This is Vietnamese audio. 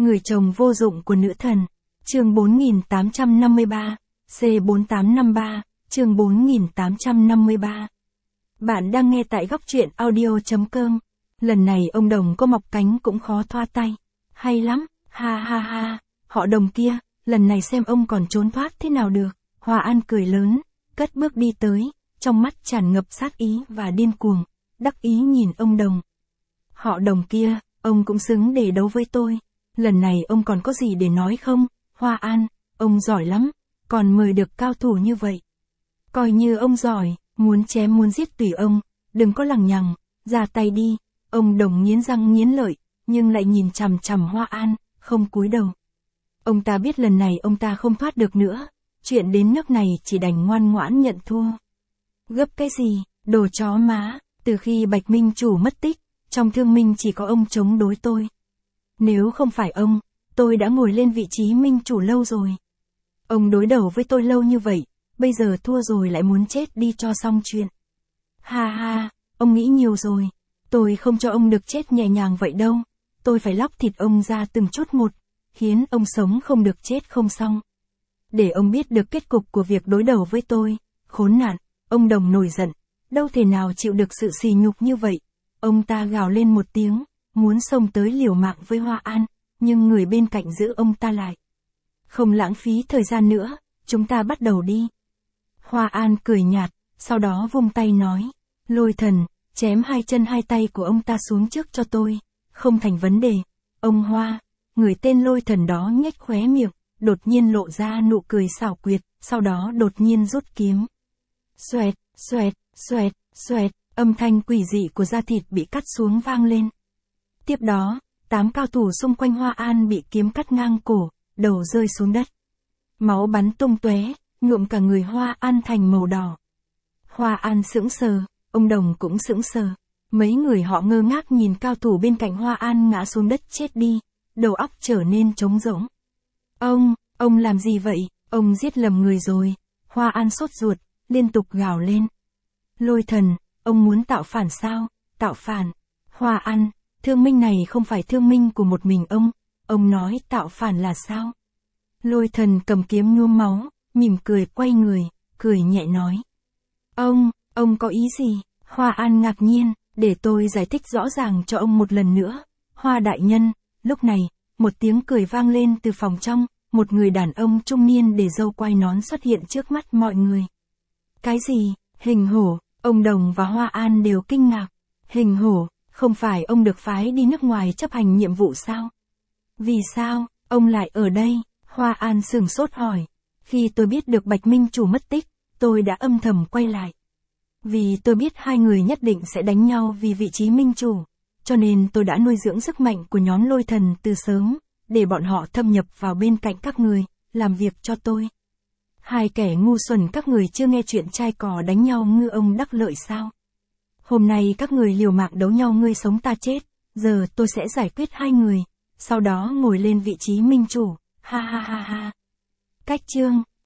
Người chồng vô dụng của nữ thần. Chương 4853, C4853, chương 4853. Bạn đang nghe tại góc truyện audio.com. Lần này ông Đồng có mọc cánh cũng khó thoa tay. Hay lắm, ha ha ha, họ Đồng kia, lần này xem ông còn trốn thoát thế nào được. Hòa An cười lớn, cất bước đi tới, trong mắt tràn ngập sát ý và điên cuồng, đắc ý nhìn ông Đồng. Họ Đồng kia, ông cũng xứng để đấu với tôi. Lần này ông còn có gì để nói không? Hòa An, ông giỏi lắm, còn mời được cao thủ như vậy. Coi như ông giỏi, muốn chém muốn giết tùy ông, đừng có lằng nhằng, ra tay đi. Ông Đồng nghiến răng nghiến lợi, nhưng lại nhìn chằm chằm Hòa An, không cúi đầu. Ông ta biết lần này ông ta không thoát được nữa, chuyện đến nước này chỉ đành ngoan ngoãn nhận thua. Gấp cái gì, đồ chó má, từ khi Bạch Minh Chủ mất tích, trong Thương Minh chỉ có ông chống đối tôi. Nếu không phải ông, tôi đã ngồi lên vị trí Minh Chủ lâu rồi. Ông đối đầu với tôi lâu như vậy, bây giờ thua rồi lại muốn chết đi cho xong chuyện. Ha ha, ông nghĩ nhiều rồi, tôi không cho ông được chết nhẹ nhàng vậy đâu, tôi phải lóc thịt ông ra từng chút một, khiến ông sống không được chết không xong. Để ông biết được kết cục của việc đối đầu với tôi, khốn nạn, ông Đồng nổi giận, đâu thể nào chịu được sự sỉ nhục như vậy. Ông ta gào lên một tiếng, muốn xông tới liều mạng với Hòa An, nhưng người bên cạnh giữ ông ta lại. Không lãng phí thời gian nữa, chúng ta bắt đầu đi. Hòa An cười nhạt, sau đó vung tay nói, Lôi Thần, chém hai chân hai tay của ông ta xuống trước cho tôi, không thành vấn đề. Ông Hoa, người tên Lôi Thần đó nhếch khóe miệng, đột nhiên lộ ra nụ cười xảo quyệt, sau đó đột nhiên rút kiếm. Xoẹt, xoẹt, xoẹt, xoẹt, âm thanh quỷ dị của da thịt bị cắt xuống vang lên. Tiếp đó, 8 cao thủ xung quanh Hòa An bị kiếm cắt ngang cổ, đầu rơi xuống đất. Máu bắn tung tóe, nhuộm cả người Hòa An thành màu đỏ. Hòa An sững sờ, ông Đồng cũng sững sờ. Mấy người họ ngơ ngác nhìn cao thủ bên cạnh Hòa An ngã xuống đất chết đi, đầu óc trở nên trống rỗng. Ông làm gì vậy? Ông giết lầm người rồi. Hòa An sốt ruột, liên tục gào lên. Lôi Thần, ông muốn tạo phản sao? Tạo phản? Hòa An, Thương Minh này không phải thương minh của một mình ông nói tạo phản là sao? Lôi Thần cầm kiếm nhuốm máu, mỉm cười quay người, cười nhẹ nói. Ông có ý gì? Hòa An ngạc nhiên, để tôi giải thích rõ ràng cho ông một lần nữa. Hoa đại nhân, lúc này, một tiếng cười vang lên từ phòng trong, một người đàn ông trung niên để râu quai nón xuất hiện trước mắt mọi người. Cái gì? Hình hổ, ông Đồng và Hòa An đều kinh ngạc. Hình hổ, không phải ông được phái đi nước ngoài chấp hành nhiệm vụ sao? Vì sao, ông lại ở đây? Hòa An sửng sốt hỏi. Khi tôi biết được Bạch Minh Chủ mất tích, tôi đã âm thầm quay lại. Vì tôi biết hai người nhất định sẽ đánh nhau vì vị trí Minh Chủ, cho nên tôi đã nuôi dưỡng sức mạnh của nhóm Lôi Thần từ sớm, để bọn họ thâm nhập vào bên cạnh các người, làm việc cho tôi. Hai kẻ ngu xuẩn các người chưa nghe chuyện trai cò đánh nhau ngư ông đắc lợi sao? Hôm nay các người liều mạng đấu nhau ngươi sống ta chết, giờ tôi sẽ giải quyết hai người, sau đó ngồi lên vị trí Minh Chủ, ha ha ha ha. Cách chương